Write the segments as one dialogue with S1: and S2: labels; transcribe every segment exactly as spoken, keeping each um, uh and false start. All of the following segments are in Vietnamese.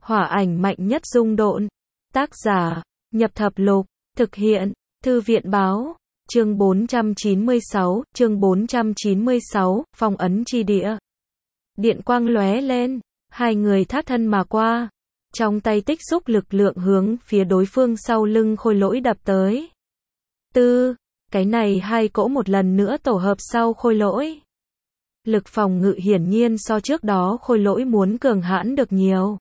S1: Hỏa ảnh mạnh nhất dung độn. Tác giả, Nhập Thập Lục, thực hiện, Thư viện báo, chương bốn trăm chín mươi sáu, chương bốn trăm chín mươi sáu, phong ấn chi địa. Điện quang lóe lên, hai người thác thân mà qua, trong tay tích xúc lực lượng hướng phía đối phương sau lưng khôi lỗi đập tới. Tư, cái này hai cỗ một lần nữa tổ hợp sau khôi lỗi. Lực phòng ngự hiển nhiên so trước đó khôi lỗi muốn cường hãn được nhiều.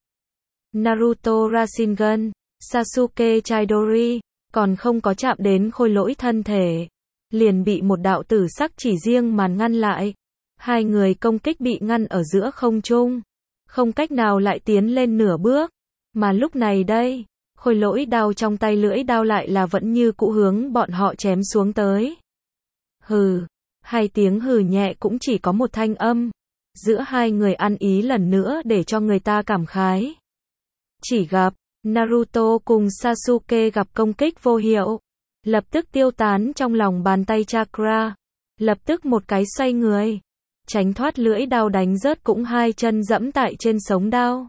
S1: Naruto Rasengan, Sasuke Chidori, còn không có chạm đến khôi lỗi thân thể, liền bị một đạo tử sắc chỉ riêng màn ngăn lại. Hai người công kích bị ngăn ở giữa không trung, không cách nào lại tiến lên nửa bước. Mà lúc này đây, khôi lỗi đao trong tay lưỡi đao lại là vẫn như cũ hướng bọn họ chém xuống tới. Hừ, hai tiếng hừ nhẹ cũng chỉ có một thanh âm. Giữa hai người ăn ý lần nữa để cho người ta cảm khái. Chỉ gặp, Naruto cùng Sasuke gặp công kích vô hiệu, lập tức tiêu tán trong lòng bàn tay chakra, lập tức một cái xoay người, tránh thoát lưỡi đao đánh rớt cũng hai chân dẫm tại trên sống đao.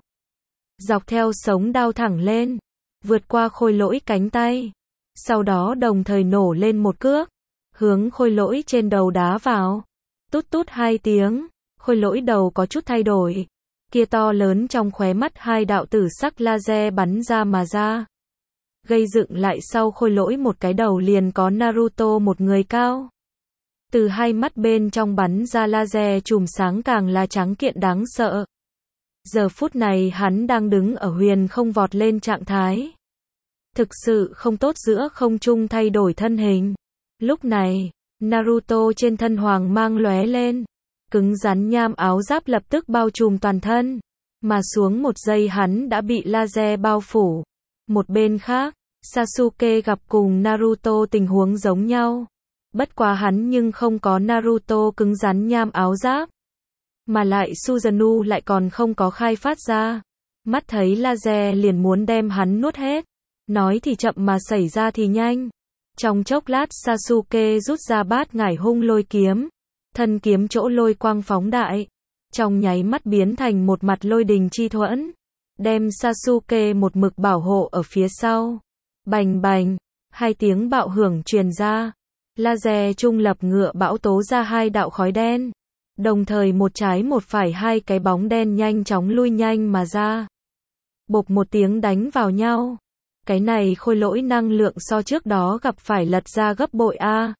S1: Dọc theo sống đao thẳng lên, vượt qua khôi lỗi cánh tay, sau đó đồng thời nổ lên một cước, hướng khôi lỗi trên đầu đá vào. Tút tút hai tiếng, khôi lỗi đầu có chút thay đổi. Kia to lớn trong khóe mắt hai đạo tử sắc laser bắn ra mà ra. Gây dựng lại sau khôi lỗi một cái đầu liền có Naruto một người cao. Từ hai mắt bên trong bắn ra laser chùm sáng càng là trắng kiện đáng sợ. Giờ phút này hắn đang đứng ở huyền không vọt lên trạng thái. Thực sự không tốt giữa không trung thay đổi thân hình. Lúc này, Naruto trên thân hoàng mang lóe lên. Cứng rắn nham áo giáp lập tức bao trùm toàn thân, mà xuống một giây hắn đã bị laser bao phủ. Một bên khác, Sasuke gặp cùng Naruto tình huống giống nhau. Bất quá hắn nhưng không có Naruto cứng rắn nham áo giáp, mà lại Susanoo lại còn không có khai phát ra. Mắt thấy laser liền muốn đem hắn nuốt hết. Nói thì chậm mà xảy ra thì nhanh. Trong chốc lát Sasuke rút ra bát ngải hung lôi kiếm. Thân kiếm chỗ lôi quang phóng đại, trong nháy mắt biến thành một mặt lôi đình chi thuẫn, đem Sasuke một mực bảo hộ ở phía sau. Bành bành, hai tiếng bạo hưởng truyền ra, laser trung lập ngựa bão tố ra hai đạo khói đen, đồng thời một trái một phải hai cái bóng đen nhanh chóng lui nhanh mà ra. Bộp một tiếng đánh vào nhau, cái này khôi lỗi năng lượng so trước đó gặp phải lật ra gấp bội a.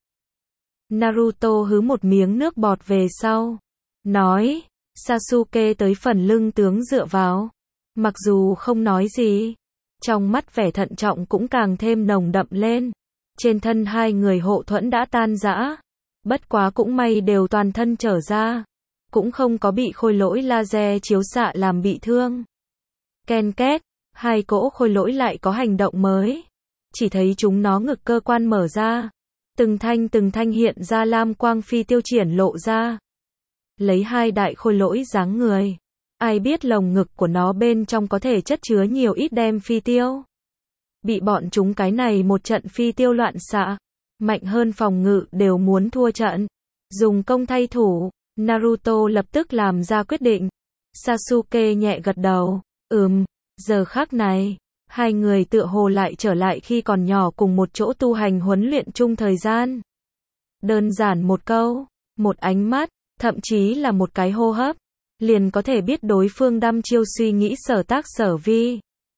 S1: Naruto hứ một miếng nước bọt về sau, nói, Sasuke tới phần lưng tướng dựa vào, mặc dù không nói gì, trong mắt vẻ thận trọng cũng càng thêm nồng đậm lên. Trên thân hai người hộ thuẫn đã tan rã, bất quá cũng may đều toàn thân trở ra, cũng không có bị khôi lỗi laser chiếu xạ làm bị thương. Ken két, hai cỗ khôi lỗi lại có hành động mới, chỉ thấy chúng nó ngực cơ quan mở ra. Từng thanh từng thanh hiện ra lam quang phi tiêu triển lộ ra. Lấy hai đại khôi lỗi dáng người. Ai biết lồng ngực của nó bên trong có thể chất chứa nhiều ít đem phi tiêu. Bị bọn chúng cái này một trận phi tiêu loạn xạ. Mạnh hơn phòng ngự đều muốn thua trận. Dùng công thay thủ. Naruto lập tức làm ra quyết định. Sasuke nhẹ gật đầu. Ừm, giờ khắc này. Hai người tựa hồ lại trở lại khi còn nhỏ cùng một chỗ tu hành huấn luyện chung thời gian. Đơn giản một câu, một ánh mắt, thậm chí là một cái hô hấp, liền có thể biết đối phương đăm chiêu suy nghĩ sở tác sở vi.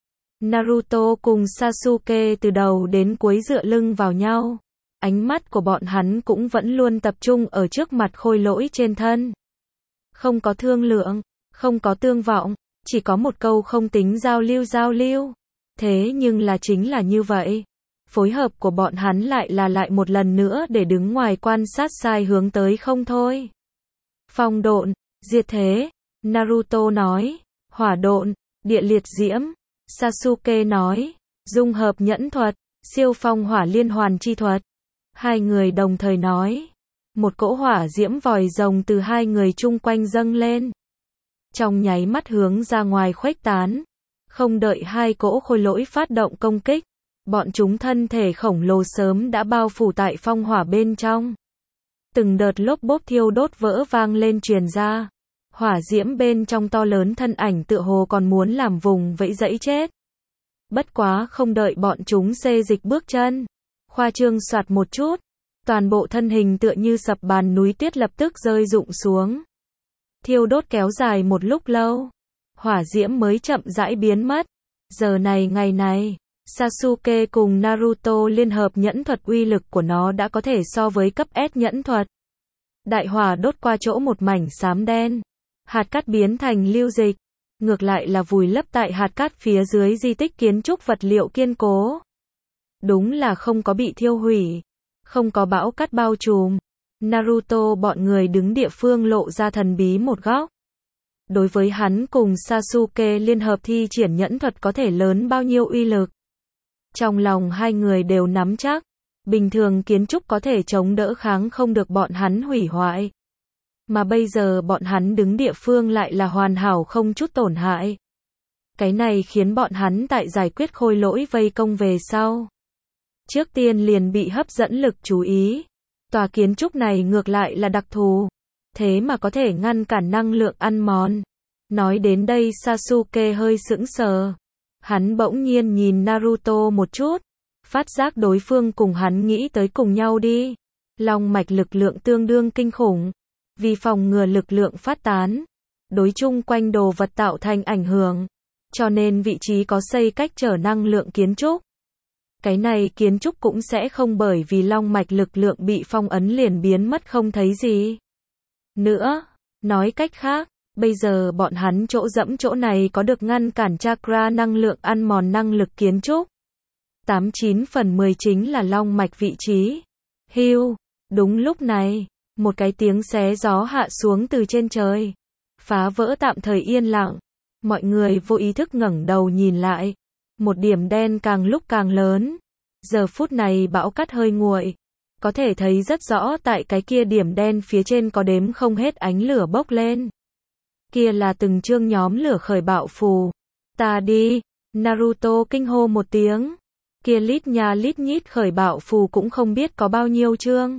S1: Naruto cùng Sasuke từ đầu đến cuối dựa lưng vào nhau. Ánh mắt của bọn hắn cũng vẫn luôn tập trung ở trước mặt khôi lỗi trên thân. Không có thương lượng, không có tương vọng, chỉ có một câu không tính giao lưu giao lưu. Thế nhưng là chính là như vậy. Phối hợp của bọn hắn lại là lại một lần nữa để đứng ngoài quan sát sai hướng tới không thôi. Phong độn, diệt thế, Naruto nói. Hỏa độn, địa liệt diễm, Sasuke nói. Dung hợp nhẫn thuật, siêu phong hỏa liên hoàn chi thuật. Hai người đồng thời nói. Một cỗ hỏa diễm vòi rồng từ hai người chung quanh dâng lên. Trong nháy mắt hướng ra ngoài khuếch tán. Không đợi hai cỗ khôi lỗi phát động công kích, bọn chúng thân thể khổng lồ sớm đã bao phủ tại phong hỏa bên trong. Từng đợt lốp bốp thiêu đốt vỡ vang lên truyền ra. Hỏa diễm bên trong to lớn thân ảnh tựa hồ còn muốn làm vùng vẫy dẫy chết. Bất quá không đợi bọn chúng xê dịch bước chân. Khoa trương soạt một chút. Toàn bộ thân hình tựa như sập bàn núi tuyết lập tức rơi rụng xuống. Thiêu đốt kéo dài một lúc lâu. Hỏa diễm mới chậm rãi biến mất. Giờ này ngày này, Sasuke cùng Naruto liên hợp nhẫn thuật uy lực của nó đã có thể so với cấp S nhẫn thuật. Đại hỏa đốt qua chỗ một mảnh xám đen. Hạt cát biến thành lưu dịch. Ngược lại là vùi lấp tại hạt cát phía dưới di tích kiến trúc vật liệu kiên cố. Đúng là không có bị thiêu hủy. Không có bão cát bao trùm. Naruto bọn người đứng địa phương lộ ra thần bí một góc. Đối với hắn cùng Sasuke liên hợp thi triển nhẫn thuật có thể lớn bao nhiêu uy lực. Trong lòng hai người đều nắm chắc. Bình thường kiến trúc có thể chống đỡ kháng không được bọn hắn hủy hoại. Mà bây giờ bọn hắn đứng địa phương lại là hoàn hảo không chút tổn hại. Cái này khiến bọn hắn tại giải quyết khôi lỗi vây công về sau. Trước tiên liền bị hấp dẫn lực chú ý. Tòa kiến trúc này ngược lại là đặc thù. Thế mà có thể ngăn cản năng lượng ăn mòn. Nói đến đây Sasuke hơi sững sờ. Hắn bỗng nhiên nhìn Naruto một chút. Phát giác đối phương cùng hắn nghĩ tới cùng nhau đi. Long mạch lực lượng tương đương kinh khủng. Vì phòng ngừa lực lượng phát tán. Đối chung quanh đồ vật tạo thành ảnh hưởng. Cho nên vị trí có xây cách trở năng lượng kiến trúc. Cái này kiến trúc cũng sẽ không bởi vì long mạch lực lượng bị phong ấn liền biến mất không thấy gì. Nữa, nói cách khác, bây giờ bọn hắn chỗ dẫm chỗ này có được ngăn cản chakra năng lượng ăn mòn năng lực kiến trúc. tám chín phần mười chính là long mạch vị trí. Hưu, đúng lúc này, một cái tiếng xé gió hạ xuống từ trên trời. Phá vỡ tạm thời yên lặng. Mọi người vô ý thức ngẩng đầu nhìn lại. Một điểm đen càng lúc càng lớn. Giờ phút này bão cát hơi nguội. Có thể thấy rất rõ tại cái kia điểm đen phía trên có đếm không hết ánh lửa bốc lên. Kia là từng chương nhóm lửa khởi bạo phù. Ta đi, Naruto kinh hô một tiếng. Kia lít nha lít nhít khởi bạo phù cũng không biết có bao nhiêu chương.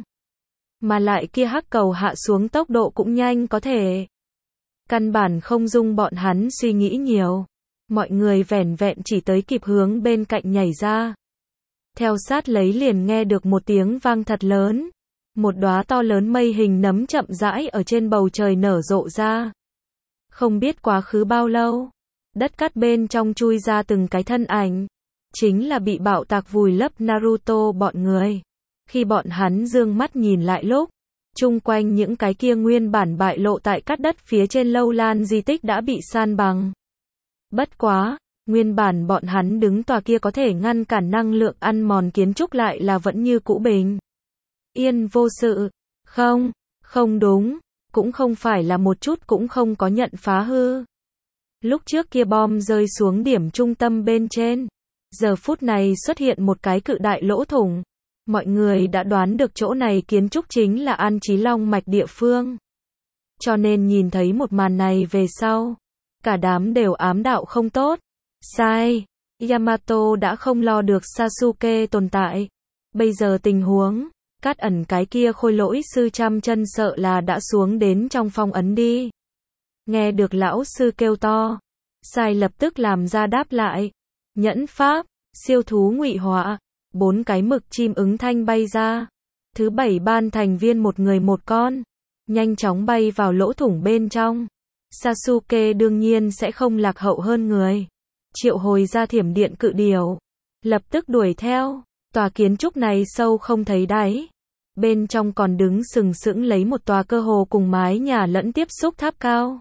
S1: Mà lại kia hắc cầu hạ xuống tốc độ cũng nhanh có thể. Căn bản không dung bọn hắn suy nghĩ nhiều. Mọi người vẻn vẹn chỉ tới kịp hướng bên cạnh nhảy ra. Theo sát lấy liền nghe được một tiếng vang thật lớn. Một đóa to lớn mây hình nấm chậm rãi ở trên bầu trời nở rộ ra. Không biết quá khứ bao lâu. Đất cát bên trong chui ra từng cái thân ảnh. Chính là bị bạo tạc vùi lấp Naruto bọn người. Khi bọn hắn dương mắt nhìn lại lúc. Chung quanh những cái kia nguyên bản bại lộ tại cát đất phía trên lâu lan di tích đã bị san bằng. Bất quá, nguyên bản bọn hắn đứng tòa kia có thể ngăn cản năng lượng ăn mòn kiến trúc lại là vẫn như cũ bình. Yên vô sự. Không, không đúng. Cũng không phải là một chút cũng không có nhận phá hư. Lúc trước kia bom rơi xuống điểm trung tâm bên trên. Giờ phút này xuất hiện một cái cự đại lỗ thủng. Mọi người đã đoán được chỗ này kiến trúc chính là An Chí Long mạch địa phương. Cho nên nhìn thấy một màn này về sau. Cả đám đều ám đạo không tốt. Sai. Yamato đã không lo được Sasuke tồn tại. Bây giờ tình huống. Cát ẩn cái kia khôi lỗi sư trăm chân sợ là đã xuống đến trong phong ấn đi. Nghe được lão sư kêu to. Sai lập tức làm ra đáp lại. Nhẫn pháp. Siêu thú ngụy họa. Bốn cái mực chim ứng thanh bay ra. Thứ bảy ban thành viên một người một con. Nhanh chóng bay vào lỗ thủng bên trong. Sasuke đương nhiên sẽ không lạc hậu hơn người. Triệu hồi ra thiểm điện cự điểu. Lập tức đuổi theo. Tòa kiến trúc này sâu không thấy đáy. Bên trong còn đứng sừng sững lấy một tòa cơ hồ cùng mái nhà lẫn tiếp xúc tháp cao.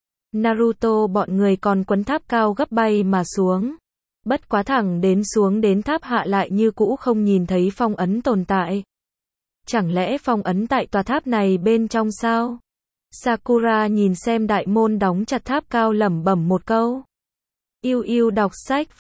S1: Naruto bọn người còn quấn tháp cao gấp bay mà xuống. Bất quá thẳng đến xuống đến tháp hạ lại như cũ không nhìn thấy phong ấn tồn tại. Chẳng lẽ phong ấn tại tòa tháp này bên trong sao? Sakura nhìn xem đại môn đóng chặt tháp cao lẩm bẩm một câu. Yêu yêu đọc sách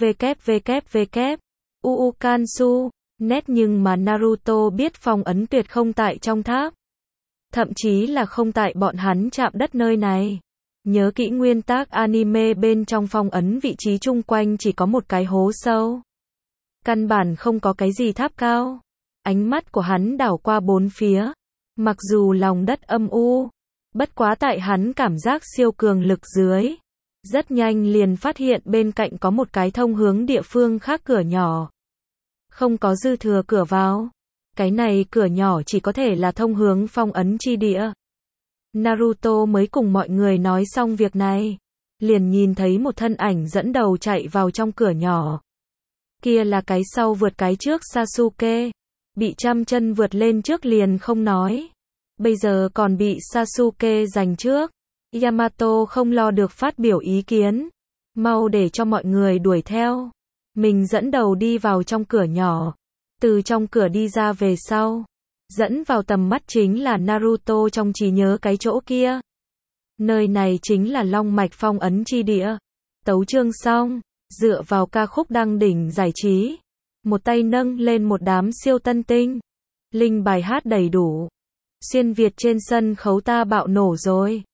S1: www. Uukansu. Nét nhưng mà Naruto biết phong ấn tuyệt không tại trong tháp. Thậm chí là không tại bọn hắn chạm đất nơi này. Nhớ kỹ nguyên tắc anime bên trong phong ấn vị trí chung quanh chỉ có một cái hố sâu. Căn bản không có cái gì tháp cao. Ánh mắt của hắn đảo qua bốn phía. Mặc dù lòng đất âm u, Bất quá tại hắn cảm giác siêu cường lực dưới, rất nhanh liền phát hiện bên cạnh có một cái thông hướng địa phương khác cửa nhỏ. Không có dư thừa cửa vào. Cái này cửa nhỏ chỉ có thể là thông hướng phong ấn chi địa. Naruto mới cùng mọi người nói xong việc này, liền nhìn thấy một thân ảnh dẫn đầu chạy vào trong cửa nhỏ. Kia là cái sau vượt cái trước Sasuke, bị trăm chân vượt lên trước liền không nói, bây giờ còn bị Sasuke giành trước. Yamato không lo được phát biểu ý kiến, mau để cho mọi người đuổi theo. Mình dẫn đầu đi vào trong cửa nhỏ, từ trong cửa đi ra về sau, dẫn vào tầm mắt chính là Naruto trong trí nhớ cái chỗ kia. Nơi này chính là Long Mạch phong ấn chi địa. Tấu chương xong, dựa vào ca khúc đăng đỉnh giải trí, một tay nâng lên một đám siêu tân tinh, linh bài hát đầy đủ. Xuyên Việt trên sân khấu ta bạo nổ rồi.